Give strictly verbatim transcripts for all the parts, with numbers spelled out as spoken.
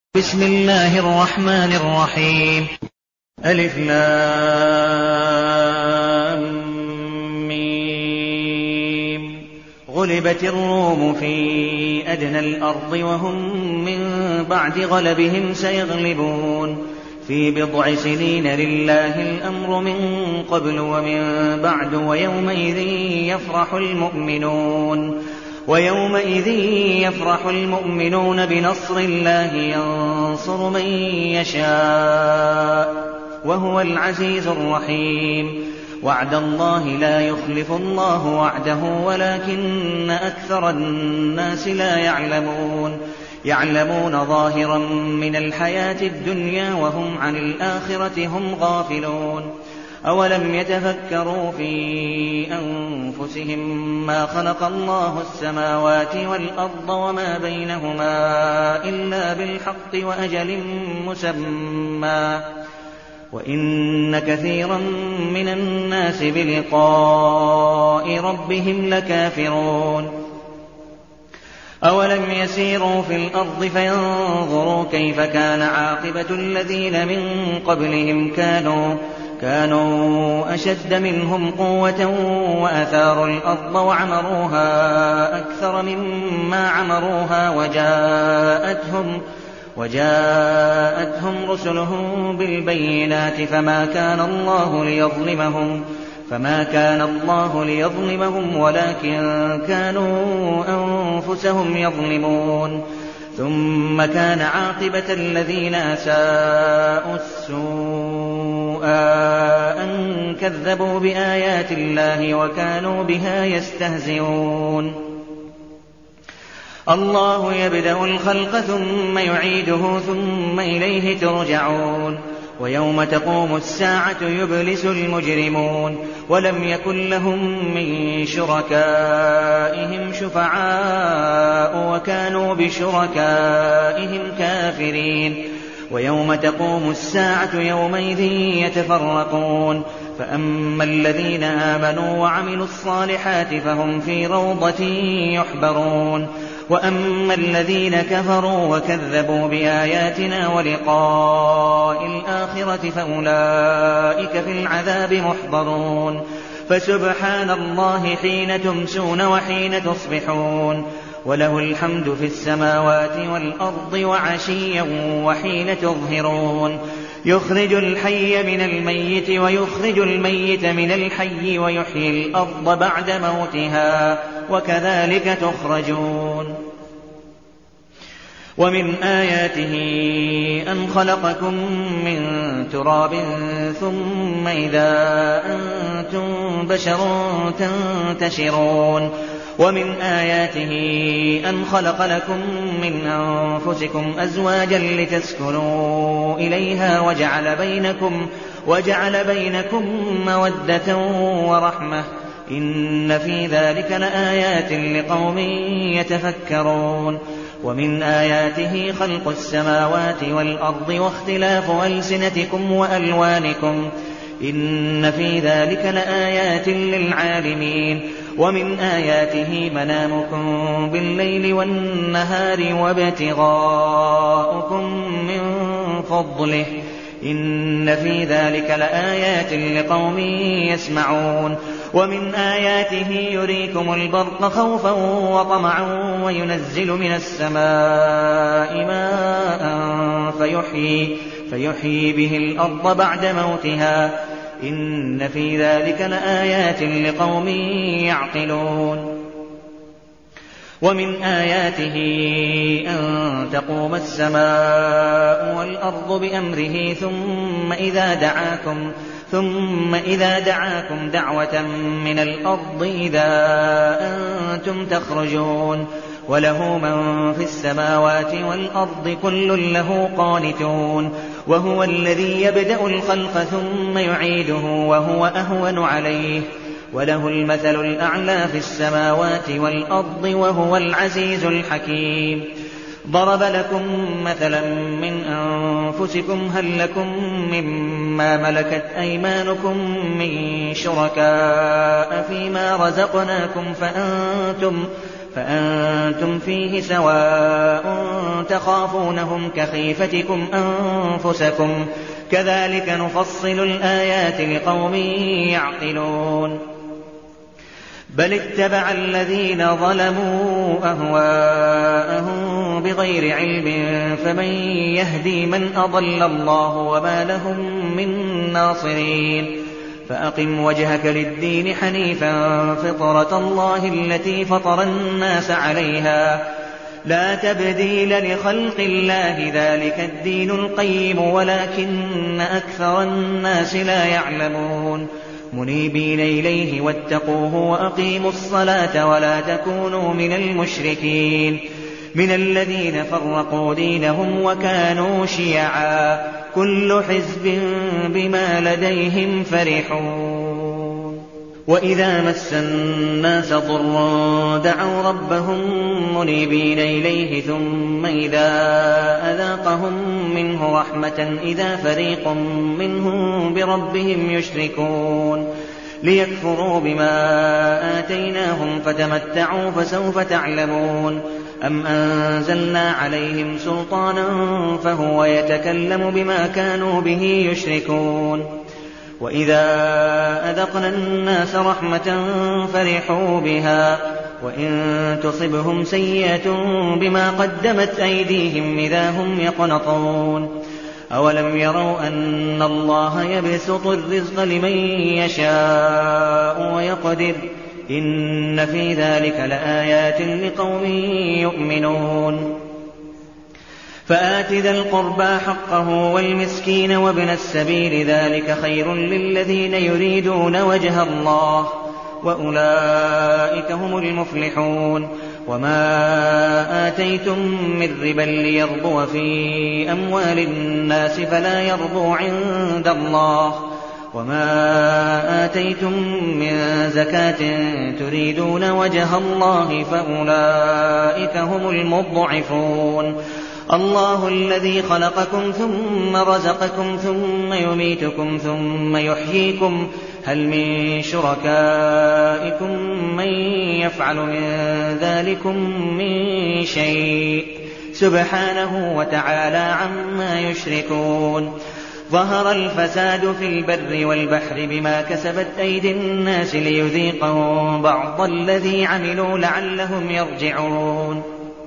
بسم الله الرحمن الرحيم. ألف لام ميم. غلبت الروم في أدنى الأرض وهم من بعد غلبهم سيغلبون في بضع سنين لله الأمر من قبل ومن بعد ويومئذ يفرح المؤمنون ويومئذ يفرح المؤمنون بنصر الله ينصر من يشاء وهو العزيز الرحيم. وعد الله لا يخلف الله وعده ولكن أكثر الناس لا يعلمون يعلمون ظاهرا من الحياة الدنيا وهم عن الآخرة هم غافلون. أولم يتفكروا في أنفسهم ما خلق الله السماوات والأرض وما بينهما إلا بالحق وأجل مسمى وإن كثيرا من الناس بلقاء ربهم لكافرون. أولم يسيروا في الأرض فينظروا كيف كان عاقبة الذين من قبلهم كانوا كانوا أشد منهم قوة وأثاروا الأرض وعمروها أكثر مما عمروها وجاءتهم, وجاءتهم رسلهم بالبينات فما كان الله ليظلمهم فما كان الله ليظلمهم ولكن كانوا أنفسهم يظلمون. ثم كان عاقبة الذين أساءوا السوء أن كذبوا بآيات الله وكانوا بها يستهزئون. الله يبدأ الخلق ثم يعيده ثم إليه ترجعون. ويوم تقوم الساعة يبلس المجرمون ولم يكن لهم من شركائهم شفعاء وكانوا بشركائهم كافرين. ويوم تقوم الساعة يومئذ يتفرقون فأما الذين آمنوا وعملوا الصالحات فهم في روضة يحبرون وأما الذين كفروا وكذبوا بآياتنا ولقاء الآخرة فأولئك في العذاب محضرون. فسبحان الله حين تمسون وحين تصبحون وله الحمد في السماوات والأرض وعشيا وحين تظهرون. يخرج الحي من الميت ويخرج الميت من الحي ويحيي الأرض بعد موتها وكذلك تخرجون. ومن آياته أن خلقكم من تراب ثم إذا أنتم بشر تنتشرون. ومن آياته أن خلق لكم من أنفسكم أزواجا لتسكنوا إليها وجعل بينكم, وجعل بينكم مودة ورحمة إن في ذلك لآيات لقوم يتفكرون. ومن آياته خلق السماوات والأرض واختلاف ألسنتكم وألوانكم إن في ذلك لآيات للعالمين. ومن آياته منامكم بالليل والنهار وابتغاؤكم من فضله إن في ذلك لآيات لقوم يسمعون. ومن آياته يريكم البرق خوفا وطمعا وينزل من السماء ماء فيحيي, فيحيي به الأرض بعد موتها إن في ذلك لآيات لقوم يعقلون. ومن آياته أن تقوم السماء والأرض بأمره ثم إذا دعاكم ثم إذا دعاكم دعوة من الأرض إذا أنتم تخرجون. وله من في السماوات والأرض كل له قانتون. وهو الذي يبدأ الخلق ثم يعيده وهو أهون عليه وله المثل الأعلى في السماوات والأرض وهو العزيز الحكيم. ضرب لكم مثلا من أنفسكم هل لكم مما ملكت أيمانكم من شركاء فيما رزقناكم فأنتم فأنتم فيه سواء تخافونهم كخيفتكم أنفسكم كذلك نفصل الآيات لقوم يعقلون بل اتبع الذين ظلموا أهواءهم بغير علم فمن يهدي من أضل الله وما لهم من ناصرين فأقم وجهك للدين حنيفا فطرة الله التي فطر الناس عليها لا تبديل لخلق الله ذلك الدين القيم ولكن أكثر الناس لا يعلمون منيبين إليه واتقوه وأقيموا الصلاة ولا تكونوا من المشركين من الذين فرقوا دينهم وكانوا شيعا كل حزب بما لديهم فرحون وإذا مس الناس ضر دعوا ربهم منيبين إليه ثم إذا أذاقهم منه رحمة إذا فريق منهم بربهم يشركون ليكفروا بما آتيناهم فتمتعوا فسوف تعلمون أم أنزلنا عليهم سلطانا فهو يتكلم بما كانوا به يشركون وإذا أذقنا الناس رحمة فرحوا بها وإن تصبهم سيئة بما قدمت أيديهم إذا هم يقنطون أولم يروا أن الله يبسط الرزق لمن يشاء ويقدر إن في ذلك لآيات لقوم يؤمنون فآت ذا القربى حقه والمسكين وابن السبيل ذلك خير للذين يريدون وجه الله وأولئك هم المفلحون وما آتيتم من ربا ليربو في أموال الناس فلا يربو عند الله وما آتيتم من زكاة تريدون وجه الله فأولئك هم المضعفون الله الذي خلقكم ثم رزقكم ثم يميتكم ثم يحييكم هل من شركائكم من يفعل من ذلكم من شيء سبحانه وتعالى عما يشركون ظهر الفساد في البر والبحر بما كسبت أيدي الناس ليذيقهم بعض الذي عملوا لعلهم يرجعون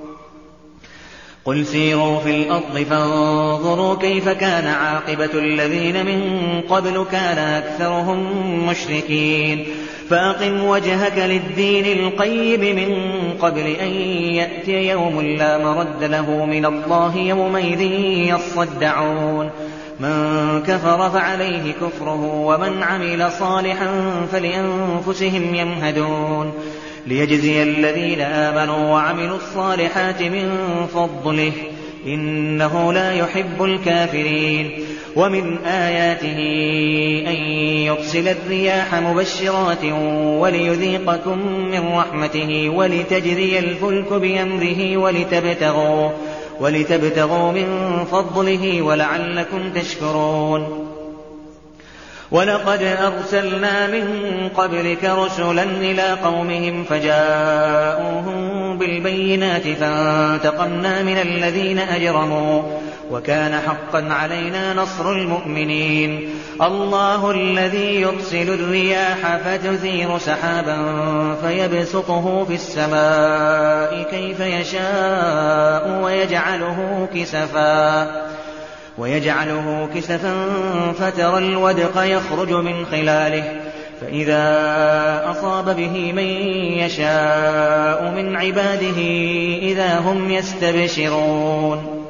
قل سيروا في الأرض فانظروا كيف كان عاقبة الذين من قبل كان أكثرهم مشركين فأقم وجهك للدين القيم من قبل أن يأتي يوم لا مرد له من الله يومئذ يصدعون من كفر فعليه كفره ومن عمل صالحا فلأنفسهم يمهدون ليجزي الذين آمنوا وعملوا الصالحات من فضله إنه لا يحب الكافرين ومن آياته أن يرسل الرياح مبشرات وليذيقكم من رحمته ولتجري الفلك بأمره ولتبتغوا, ولتبتغوا من فضله ولعلكم تشكرون ولقد أرسلنا من قبلك رسلا إلى قومهم فجاءوهم بالبينات فانتقمنا من الذين أجرموا وكان حقا علينا نصر المؤمنين الله الذي يرسل الرياح فتثير سحابا فيبسطه في السماء كيف يشاء ويجعله كسفا ويجعله كسفا فترى الودق يخرج من خلاله فإذا أصاب به من يشاء من عباده إذا هم يستبشرون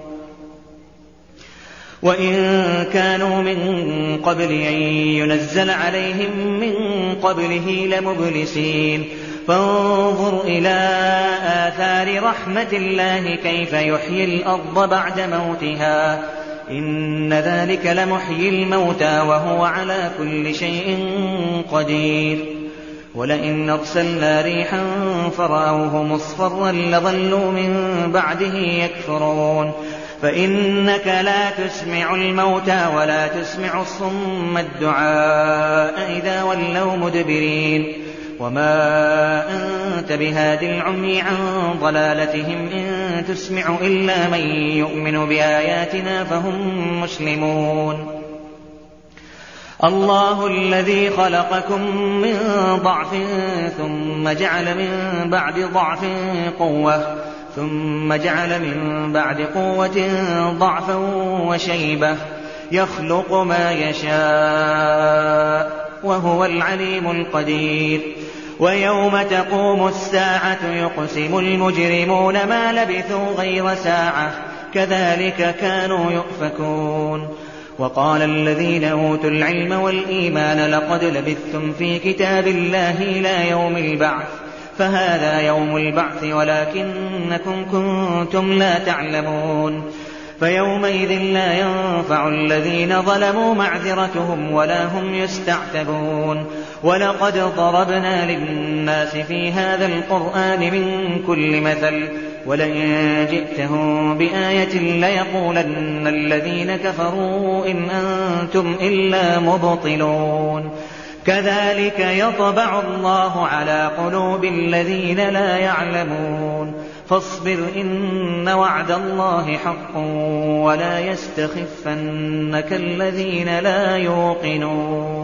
وإن كانوا من قبل أن ينزل عليهم من قبله لمبلسين فانظر إلى آثار رحمة الله كيف يحيي الأرض بعد موتها إن ذلك لمحيي الموتى وهو على كل شيء قدير ولئن أرسلنا ريحا فرأوه مصفرا لظلوا من بعده يكفرون فإنك لا تسمع الموتى ولا تسمع الصم الدعاء إذا ولوا مدبرين وما أنت بهاد العمي عن ضلالتهم إن تسمع إلا من يؤمن بآياتنا فهم مسلمون الله الذي خلقكم من ضعف ثم جعل من بعد ضعف قوة ثم جعل من بعد قوة ضعفا وشيبة يخلق ما يشاء وهو العليم القدير ويوم تقوم الساعة يقسم المجرمون ما لبثوا غير ساعة كذلك كانوا يؤفكون وقال الذين أوتوا العلم والإيمان لقد لبثتم في كتاب الله إلى يوم البعث فهذا يوم البعث ولكنكم كنتم لا تعلمون فيومئذ لا ينفع الذين ظلموا معذرتهم ولا هم يستعتبون ولقد ضربنا للناس في هذا القرآن من كل مثل ولئن جئتهم بآية ليقولن الذين كفروا إن أنتم إلا مبطلون كذلك يطبع الله على قلوب الذين لا يعلمون فاصبر إن وعد الله حق ولا يستخفنك الذين لا يوقنون